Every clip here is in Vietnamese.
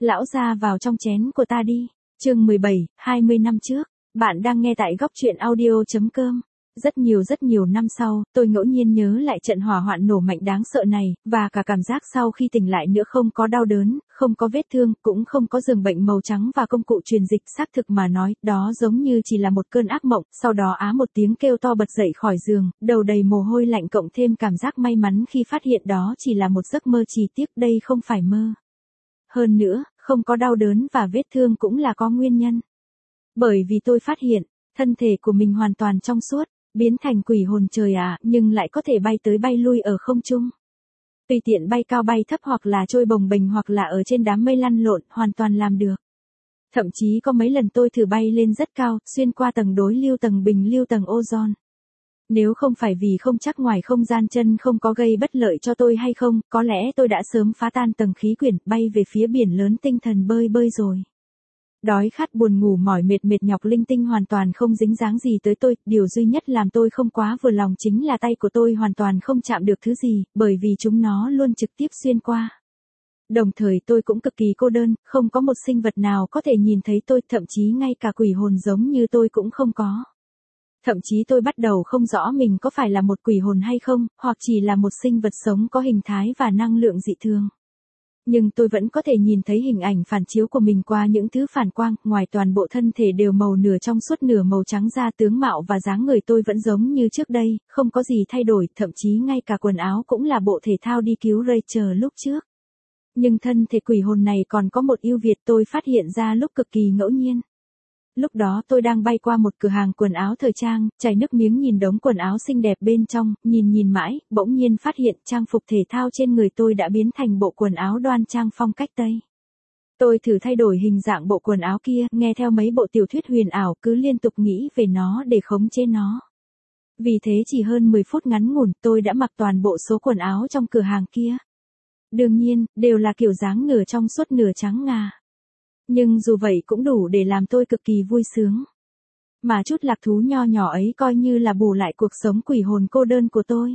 Lão gia vào trong chén của ta đi. Chương 17, 20 năm trước. Bạn đang nghe tại góc truyện audio.com. Rất nhiều năm sau, tôi ngẫu nhiên nhớ lại trận hỏa hoạn nổ mạnh đáng sợ này, và cả cảm giác sau khi tỉnh lại nữa không có đau đớn, không có vết thương, cũng không có giường bệnh màu trắng và công cụ truyền dịch. Xác thực mà nói, đó giống như chỉ là một cơn ác mộng. Sau đó một tiếng kêu to bật dậy khỏi giường, đầu đầy mồ hôi lạnh cộng thêm cảm giác may mắn khi phát hiện đó chỉ là một giấc mơ, chỉ tiếc đây không phải mơ. Hơn nữa, không có đau đớn và vết thương cũng là có nguyên nhân. Bởi vì tôi phát hiện, thân thể của mình hoàn toàn trong suốt, biến thành quỷ hồn trời ạ, nhưng lại có thể bay tới bay lui ở không trung. Tùy tiện bay cao bay thấp hoặc là trôi bồng bềnh hoặc là ở trên đám mây lăn lộn, hoàn toàn làm được. Thậm chí có mấy lần tôi thử bay lên rất cao, xuyên qua tầng đối lưu, tầng bình lưu, tầng ozone. Nếu không phải vì không chắc ngoài không gian chân không có gây bất lợi cho tôi hay không, có lẽ tôi đã sớm phá tan tầng khí quyển, bay về phía biển lớn tinh thần bơi rồi. Đói khát buồn ngủ mỏi mệt nhọc linh tinh hoàn toàn không dính dáng gì tới tôi, điều duy nhất làm tôi không quá vừa lòng chính là tay của tôi hoàn toàn không chạm được thứ gì, bởi vì chúng nó luôn trực tiếp xuyên qua. Đồng thời tôi cũng cực kỳ cô đơn, không có một sinh vật nào có thể nhìn thấy tôi, thậm chí ngay cả quỷ hồn giống như tôi cũng không có. Thậm chí tôi bắt đầu không rõ mình có phải là một quỷ hồn hay không, hoặc chỉ là một sinh vật sống có hình thái và năng lượng dị thường. Nhưng tôi vẫn có thể nhìn thấy hình ảnh phản chiếu của mình qua những thứ phản quang, ngoài toàn bộ thân thể đều màu nửa trong suốt nửa màu trắng da, tướng mạo và dáng người tôi vẫn giống như trước đây, không có gì thay đổi, thậm chí ngay cả quần áo cũng là bộ thể thao đi cứu Rachel lúc trước. Nhưng thân thể quỷ hồn này còn có một ưu việt tôi phát hiện ra lúc cực kỳ ngẫu nhiên. Lúc đó tôi đang bay qua một cửa hàng quần áo thời trang, chảy nước miếng nhìn đống quần áo xinh đẹp bên trong, nhìn mãi, bỗng nhiên phát hiện trang phục thể thao trên người tôi đã biến thành bộ quần áo đoan trang phong cách Tây. Tôi thử thay đổi hình dạng bộ quần áo kia, nghe theo mấy bộ tiểu thuyết huyền ảo, cứ liên tục nghĩ về nó để khống chế nó. Vì thế chỉ hơn 10 phút ngắn ngủn, tôi đã mặc toàn bộ số quần áo trong cửa hàng kia. Đương nhiên, đều là kiểu dáng nửa trong suốt nửa trắng ngà. Nhưng dù vậy cũng đủ để làm tôi cực kỳ vui sướng. Mà chút lạc thú nho nhỏ ấy coi như là bù lại cuộc sống quỷ hồn cô đơn của tôi.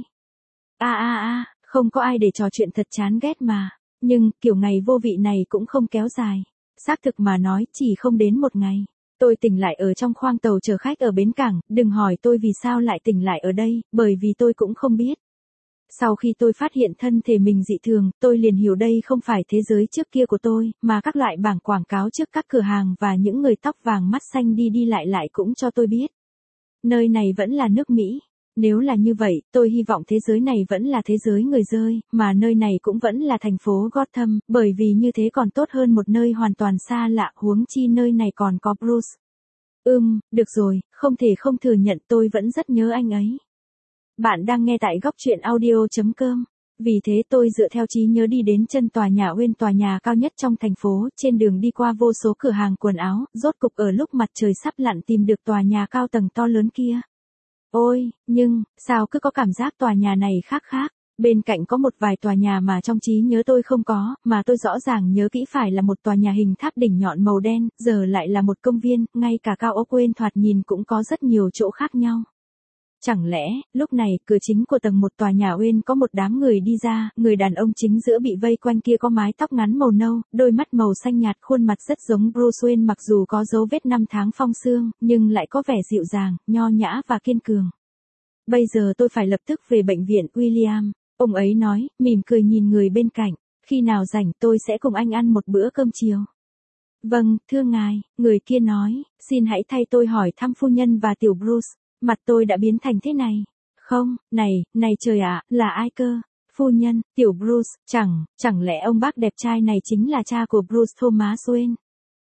Không có ai để trò chuyện thật chán ghét mà. Nhưng, kiểu ngày vô vị này cũng không kéo dài. Xác thực mà nói, chỉ không đến một ngày. Tôi tỉnh lại ở trong khoang tàu chở khách ở bến cảng, đừng hỏi tôi vì sao lại tỉnh lại ở đây, bởi vì tôi cũng không biết. Sau khi tôi phát hiện thân thể mình dị thường, tôi liền hiểu đây không phải thế giới trước kia của tôi, mà các loại bảng quảng cáo trước các cửa hàng và những người tóc vàng mắt xanh đi lại cũng cho tôi biết. Nơi này vẫn là nước Mỹ. Nếu là như vậy, tôi hy vọng thế giới này vẫn là thế giới người dơi, mà nơi này cũng vẫn là thành phố Gotham, bởi vì như thế còn tốt hơn một nơi hoàn toàn xa lạ, huống chi nơi này còn có Bruce. Được rồi, không thể không thừa nhận tôi vẫn rất nhớ anh ấy. Bạn đang nghe tại góc truyện audio.com. Vì thế tôi dựa theo trí nhớ đi đến chân tòa nhà Wayne, tòa nhà cao nhất trong thành phố, trên đường đi qua vô số cửa hàng quần áo, rốt cục ở lúc mặt trời sắp lặn tìm được tòa nhà cao tầng to lớn kia. Ôi, nhưng, sao cứ có cảm giác tòa nhà này khác. Bên cạnh có một vài tòa nhà mà trong trí nhớ tôi không có, mà tôi rõ ràng nhớ kỹ phải là một tòa nhà hình tháp đỉnh nhọn màu đen, giờ lại là một công viên, ngay cả cao ốc Wayne thoạt nhìn cũng có rất nhiều chỗ khác nhau. Chẳng lẽ, lúc này, cửa chính của tầng 1 tòa nhà Wayne có một đám người đi ra, người đàn ông chính giữa bị vây quanh kia có mái tóc ngắn màu nâu, đôi mắt màu xanh nhạt, khuôn mặt rất giống Bruce Wayne mặc dù có dấu vết năm tháng phong sương, nhưng lại có vẻ dịu dàng, nho nhã và kiên cường. Bây giờ tôi phải lập tức về bệnh viện, William, ông ấy nói, mỉm cười nhìn người bên cạnh, khi nào rảnh tôi sẽ cùng anh ăn một bữa cơm chiều. Vâng, thưa ngài, người kia nói, xin hãy thay tôi hỏi thăm phu nhân và tiểu Bruce. Mặt tôi đã biến thành thế này. Không, này trời ạ, là ai cơ? Phu nhân, tiểu Bruce, chẳng lẽ ông bác đẹp trai này chính là cha của Bruce Thomas Wayne?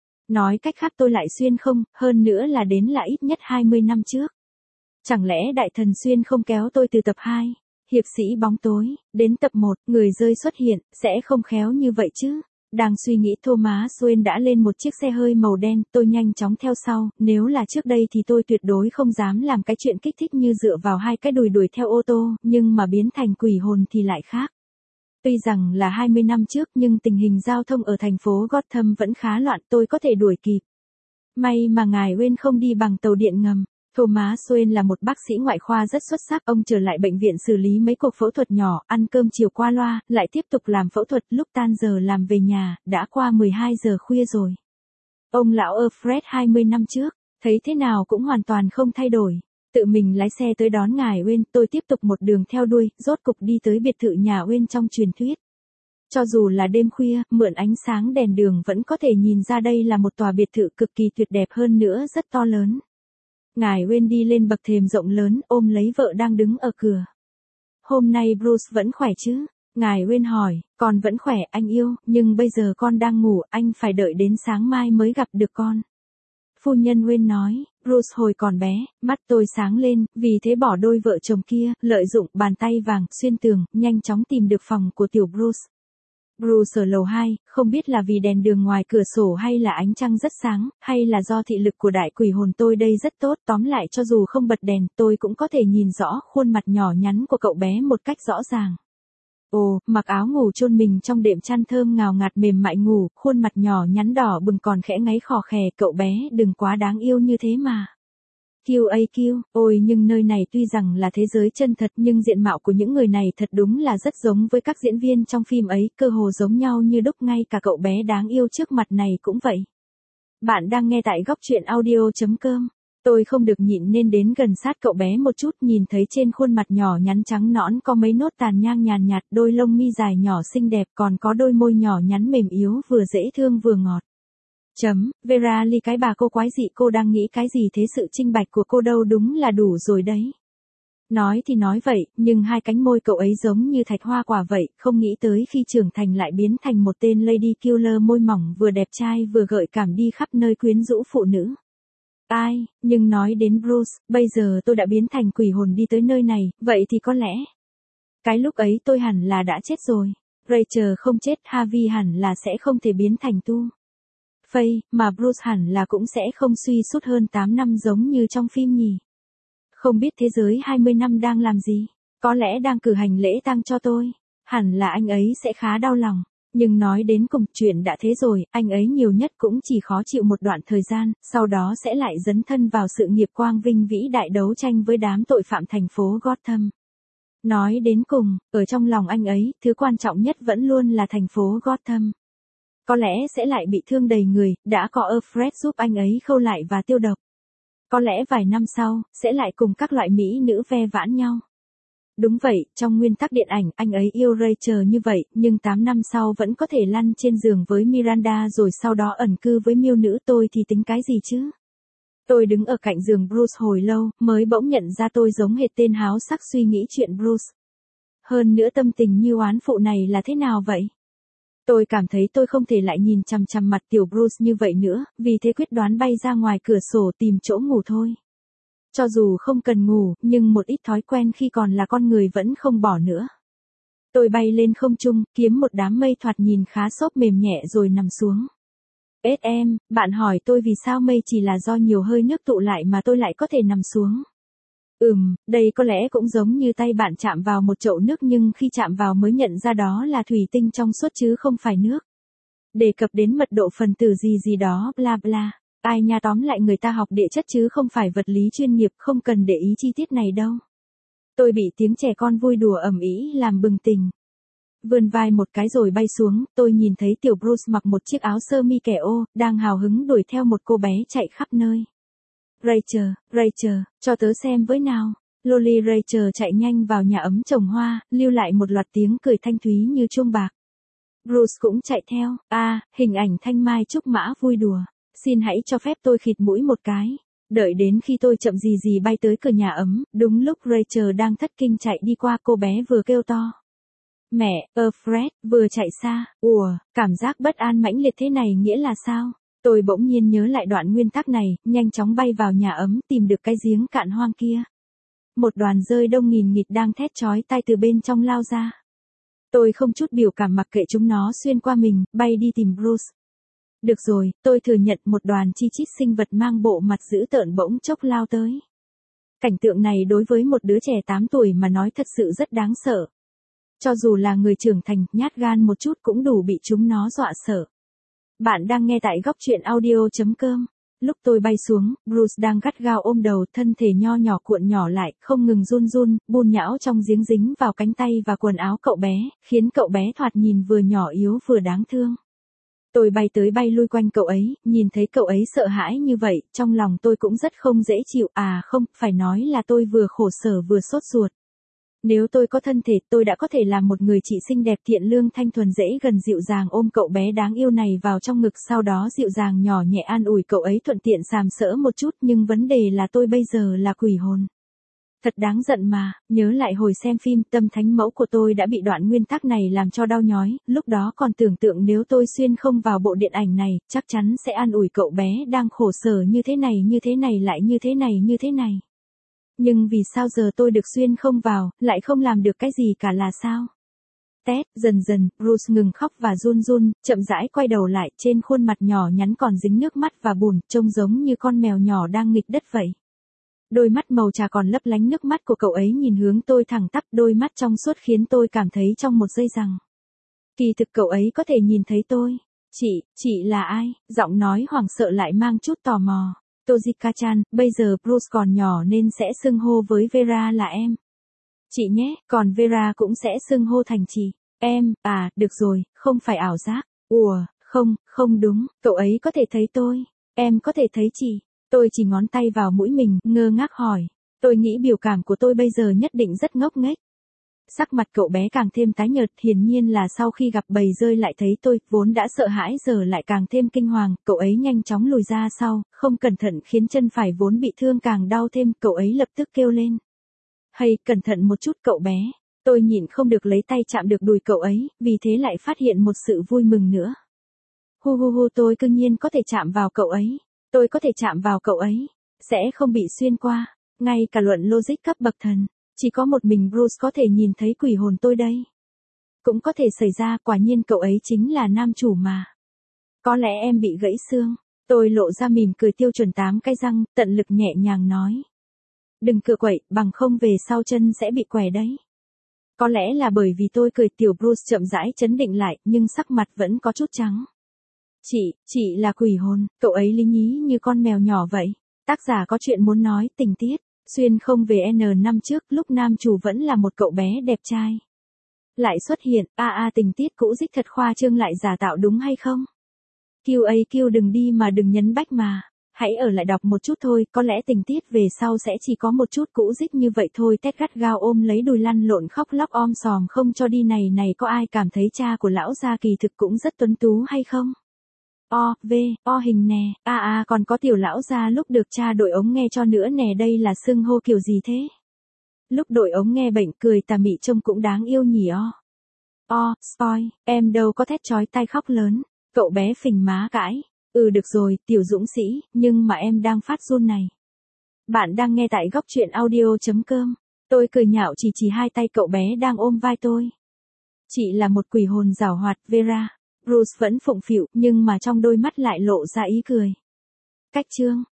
Nói cách khác tôi lại xuyên không, hơn nữa là đến là ít nhất 20 năm trước. Chẳng lẽ đại thần xuyên không kéo tôi từ tập 2, hiệp sĩ bóng tối, đến tập 1, người rơi xuất hiện, sẽ không khéo như vậy chứ? Đang suy nghĩ Thomas Wayne đã lên một chiếc xe hơi màu đen, tôi nhanh chóng theo sau, nếu là trước đây thì tôi tuyệt đối không dám làm cái chuyện kích thích như dựa vào hai cái đùi đuổi theo ô tô, nhưng mà biến thành quỷ hồn thì lại khác. Tuy rằng là 20 năm trước nhưng tình hình giao thông ở thành phố Gotham vẫn khá loạn, tôi có thể đuổi kịp. May mà ngài Wayne không đi bằng tàu điện ngầm. Thomas Wayne là một bác sĩ ngoại khoa rất xuất sắc, ông trở lại bệnh viện xử lý mấy cuộc phẫu thuật nhỏ, ăn cơm chiều qua loa, lại tiếp tục làm phẫu thuật, lúc tan giờ làm về nhà, đã qua 12 giờ khuya rồi. Ông lão Alfred 20 năm trước, thấy thế nào cũng hoàn toàn không thay đổi. Tự mình lái xe tới đón ngài Wayne, tôi tiếp tục một đường theo đuôi, rốt cục đi tới biệt thự nhà Wayne trong truyền thuyết. Cho dù là đêm khuya, mượn ánh sáng đèn đường vẫn có thể nhìn ra đây là một tòa biệt thự cực kỳ tuyệt đẹp, hơn nữa rất to lớn. Ngài Wayne đi lên bậc thềm rộng lớn, ôm lấy vợ đang đứng ở cửa. Hôm nay Bruce vẫn khỏe chứ? Ngài Wayne hỏi, con vẫn khỏe anh yêu, nhưng bây giờ con đang ngủ, anh phải đợi đến sáng mai mới gặp được con. Phu nhân Wayne nói, Bruce hồi còn bé, mắt tôi sáng lên, vì thế bỏ đôi vợ chồng kia, lợi dụng bàn tay vàng, xuyên tường, nhanh chóng tìm được phòng của tiểu Bruce. Bruce ở lầu 2, không biết là vì đèn đường ngoài cửa sổ hay là ánh trăng rất sáng, hay là do thị lực của đại quỷ hồn tôi đây rất tốt, tóm lại cho dù không bật đèn, tôi cũng có thể nhìn rõ khuôn mặt nhỏ nhắn của cậu bé một cách rõ ràng. Ồ, mặc áo ngủ chôn mình trong đệm chăn thơm ngào ngạt mềm mại ngủ, khuôn mặt nhỏ nhắn đỏ bừng còn khẽ ngáy khò khè, cậu bé đừng quá đáng yêu như thế mà. QAQ, ôi nhưng nơi này tuy rằng là thế giới chân thật nhưng diện mạo của những người này thật đúng là rất giống với các diễn viên trong phim ấy, cơ hồ giống nhau như đúc, ngay cả cậu bé đáng yêu trước mặt này cũng vậy. Bạn đang nghe tại góc truyện audio.com. Tôi không được nhịn nên đến gần sát cậu bé một chút, nhìn thấy trên khuôn mặt nhỏ nhắn trắng nõn có mấy nốt tàn nhang nhàn nhạt, đôi lông mi dài nhỏ xinh đẹp, còn có đôi môi nhỏ nhắn mềm yếu vừa dễ thương vừa ngọt. Vera Lee cái bà cô quái dị, cô đang nghĩ cái gì thế, sự trinh bạch của cô đâu đúng là đủ rồi đấy. Nói thì nói vậy, nhưng hai cánh môi cậu ấy giống như thạch hoa quả vậy, không nghĩ tới khi trưởng thành lại biến thành một tên lady killer, môi mỏng vừa đẹp trai vừa gợi cảm, đi khắp nơi quyến rũ phụ nữ. Ai, nhưng nói đến Bruce, bây giờ tôi đã biến thành quỷ hồn đi tới nơi này, vậy thì có lẽ cái lúc ấy tôi hẳn là đã chết rồi. Rachel không chết, Harvey hẳn là sẽ không thể biến thành tu Faye, mà Bruce hẳn là cũng sẽ không suy sút hơn 8 năm giống như trong phim nhỉ. Không biết thế giới 20 năm đang làm gì, có lẽ đang cử hành lễ tang cho tôi, hẳn là anh ấy sẽ khá đau lòng. Nhưng nói đến cùng, chuyện đã thế rồi, anh ấy nhiều nhất cũng chỉ khó chịu một đoạn thời gian, sau đó sẽ lại dấn thân vào sự nghiệp quang vinh vĩ đại, đấu tranh với đám tội phạm thành phố Gotham. Nói đến cùng, ở trong lòng anh ấy, thứ quan trọng nhất vẫn luôn là thành phố Gotham. Có lẽ sẽ lại bị thương đầy người, đã có Alfred giúp anh ấy khâu lại và tiêu độc. Có lẽ vài năm sau, sẽ lại cùng các loại mỹ nữ ve vãn nhau. Đúng vậy, trong nguyên tắc điện ảnh, anh ấy yêu Rachel như vậy, nhưng 8 năm sau vẫn có thể lăn trên giường với Miranda rồi sau đó ẩn cư với miêu nữ, tôi thì tính cái gì chứ? Tôi đứng ở cạnh giường Bruce hồi lâu, mới bỗng nhận ra tôi giống hệt tên háo sắc suy nghĩ chuyện Bruce. Hơn nữa tâm tình như oán phụ này là thế nào vậy? Tôi cảm thấy tôi không thể lại nhìn chằm chằm mặt tiểu Bruce như vậy nữa, vì thế quyết đoán bay ra ngoài cửa sổ tìm chỗ ngủ thôi. Cho dù không cần ngủ, nhưng một ít thói quen khi còn là con người vẫn không bỏ nữa. Tôi bay lên không trung, kiếm một đám mây thoạt nhìn khá xốp mềm nhẹ rồi nằm xuống. Em, bạn hỏi tôi vì sao mây chỉ là do nhiều hơi nước tụ lại mà tôi lại có thể nằm xuống. Đây có lẽ cũng giống như tay bạn chạm vào một chậu nước nhưng khi chạm vào mới nhận ra đó là thủy tinh trong suốt chứ không phải nước. Đề cập đến mật độ phần tử gì gì đó, bla bla. Ai nha, tóm lại người ta học địa chất chứ không phải vật lý chuyên nghiệp, không cần để ý chi tiết này đâu. Tôi bị tiếng trẻ con vui đùa ầm ĩ làm bừng tỉnh. Vươn vai một cái rồi bay xuống, tôi nhìn thấy tiểu Bruce mặc một chiếc áo sơ mi kẻ ô, đang hào hứng đuổi theo một cô bé chạy khắp nơi. Rachel, cho tớ xem với nào. Loli Rachel chạy nhanh vào nhà ấm trồng hoa, lưu lại một loạt tiếng cười thanh thúy như chuông bạc. Bruce cũng chạy theo, hình ảnh thanh mai trúc mã vui đùa. Xin hãy cho phép tôi khịt mũi một cái. Đợi đến khi tôi chậm gì gì bay tới cửa nhà ấm, đúng lúc Rachel đang thất kinh chạy đi qua, cô bé vừa kêu to. Mẹ, Alfred, vừa chạy xa. Cảm giác bất an mãnh liệt thế này nghĩa là sao? Tôi bỗng nhiên nhớ lại đoạn nguyên tắc này, nhanh chóng bay vào nhà ấm, tìm được cái giếng cạn hoang kia. Một đoàn dơi đông nghìn nghịt đang thét chói tai từ bên trong lao ra. Tôi không chút biểu cảm mặc kệ chúng nó xuyên qua mình, bay đi tìm Bruce. Được rồi, tôi thừa nhận, một đoàn chi chít sinh vật mang bộ mặt dữ tợn bỗng chốc lao tới. Cảnh tượng này đối với một đứa trẻ 8 tuổi mà nói thật sự rất đáng sợ. Cho dù là người trưởng thành, nhát gan một chút cũng đủ bị chúng nó dọa sợ. Bạn đang nghe tại góc truyện audio.com. Lúc tôi bay xuống, Bruce đang gắt gao ôm đầu, thân thể nho nhỏ cuộn nhỏ lại, không ngừng run run, bùn nhão trong giếng dính vào cánh tay và quần áo cậu bé, khiến cậu bé thoạt nhìn vừa nhỏ yếu vừa đáng thương. Tôi bay tới bay lui quanh cậu ấy, nhìn thấy cậu ấy sợ hãi như vậy, trong lòng tôi cũng rất không dễ chịu, không, phải nói là tôi vừa khổ sở vừa sốt ruột. Nếu tôi có thân thể, tôi đã có thể làm một người chị xinh đẹp thiện lương thanh thuần dễ gần dịu dàng ôm cậu bé đáng yêu này vào trong ngực, sau đó dịu dàng nhỏ nhẹ an ủi cậu ấy, thuận tiện sàm sỡ một chút, nhưng vấn đề là tôi bây giờ là quỷ hồn. Thật đáng giận mà, nhớ lại hồi xem phim Tâm Thánh Mẫu của tôi đã bị đoạn nguyên tắc này làm cho đau nhói, lúc đó còn tưởng tượng nếu tôi xuyên không vào bộ điện ảnh này, chắc chắn sẽ an ủi cậu bé đang khổ sở như thế này lại như thế này. Nhưng vì sao giờ tôi được xuyên không vào, lại không làm được cái gì cả là sao? Dần dần, Bruce ngừng khóc và run run, chậm rãi quay đầu lại, trên khuôn mặt nhỏ nhắn còn dính nước mắt và bùn, trông giống như con mèo nhỏ đang nghịch đất vậy. Đôi mắt màu trà còn lấp lánh nước mắt của cậu ấy nhìn hướng tôi thẳng tắp, đôi mắt trong suốt khiến tôi cảm thấy trong một giây rằng kỳ thực cậu ấy có thể nhìn thấy tôi. Chị là ai? Giọng nói hoảng sợ lại mang chút tò mò. Tojika-chan, bây giờ Bruce còn nhỏ nên sẽ xưng hô với Vera là em. Chị nhé, còn Vera cũng sẽ xưng hô thành chị. Em, được rồi, không phải ảo giác. Không đúng, cậu ấy có thể thấy tôi. Em có thể thấy chị. Tôi chỉ ngón tay vào mũi mình, ngơ ngác hỏi. Tôi nghĩ biểu cảm của tôi bây giờ nhất định rất ngốc nghếch. Sắc mặt cậu bé càng thêm tái nhợt, hiển nhiên là sau khi gặp bầy rơi lại thấy tôi, vốn đã sợ hãi giờ lại càng thêm kinh hoàng, cậu ấy nhanh chóng lùi ra sau, không cẩn thận khiến chân phải vốn bị thương càng đau thêm, cậu ấy lập tức kêu lên. Hay, cẩn thận một chút cậu bé. Tôi nhịn không được lấy tay chạm được đùi cậu ấy, vì thế lại phát hiện một sự vui mừng nữa. Tôi cương nhiên có thể chạm vào cậu ấy. Tôi có thể chạm vào cậu ấy. Sẽ không bị xuyên qua. Ngay cả luận logic cấp bậc thần. Chỉ có một mình Bruce có thể nhìn thấy quỷ hồn tôi đây. Cũng có thể xảy ra, quả nhiên cậu ấy chính là nam chủ mà. Có lẽ em bị gãy xương. Tôi lộ ra mỉm cười tiêu chuẩn 8 cái răng, tận lực nhẹ nhàng nói. Đừng cựa quậy, bằng không về sau chân sẽ bị què đấy. Có lẽ là bởi vì tôi cười, tiểu Bruce chậm rãi trấn định lại, nhưng sắc mặt vẫn có chút trắng. Chị là quỷ hồn, cậu ấy lý nhí như con mèo nhỏ vậy. Tác giả có chuyện muốn nói, tình tiết. Xuyên không về N năm trước, lúc nam chủ vẫn là một cậu bé đẹp trai. Lại xuất hiện, tình tiết cũ dích thật khoa trương lại giả tạo đúng hay không? QAQ đừng đi mà đừng nhấn bách mà. Hãy ở lại đọc một chút thôi, có lẽ tình tiết về sau sẽ chỉ có một chút cũ dích như vậy thôi. Tét gắt gao ôm lấy đùi lăn lộn khóc lóc om sòm không cho đi, này có ai cảm thấy cha của lão gia kỳ thực cũng rất tuấn tú hay không? Hình nè, còn có tiểu lão gia lúc được cha đội ống nghe cho nữa nè, đây là xưng hô kiểu gì thế? Lúc đội ống nghe bệnh cười tà mị trông cũng đáng yêu nhỉ. Spoil, em đâu có thét chói tai khóc lớn, cậu bé phình má cãi. Được rồi, tiểu dũng sĩ, nhưng mà em đang phát run này. Bạn đang nghe tại góc truyện audio.com. Tôi cười nhạo chỉ hai tay cậu bé đang ôm vai tôi. Chị là một quỷ hồn giảo hoạt, Vera. Bruce vẫn phụng phịu, nhưng mà trong đôi mắt lại lộ ra ý cười. Cách chương.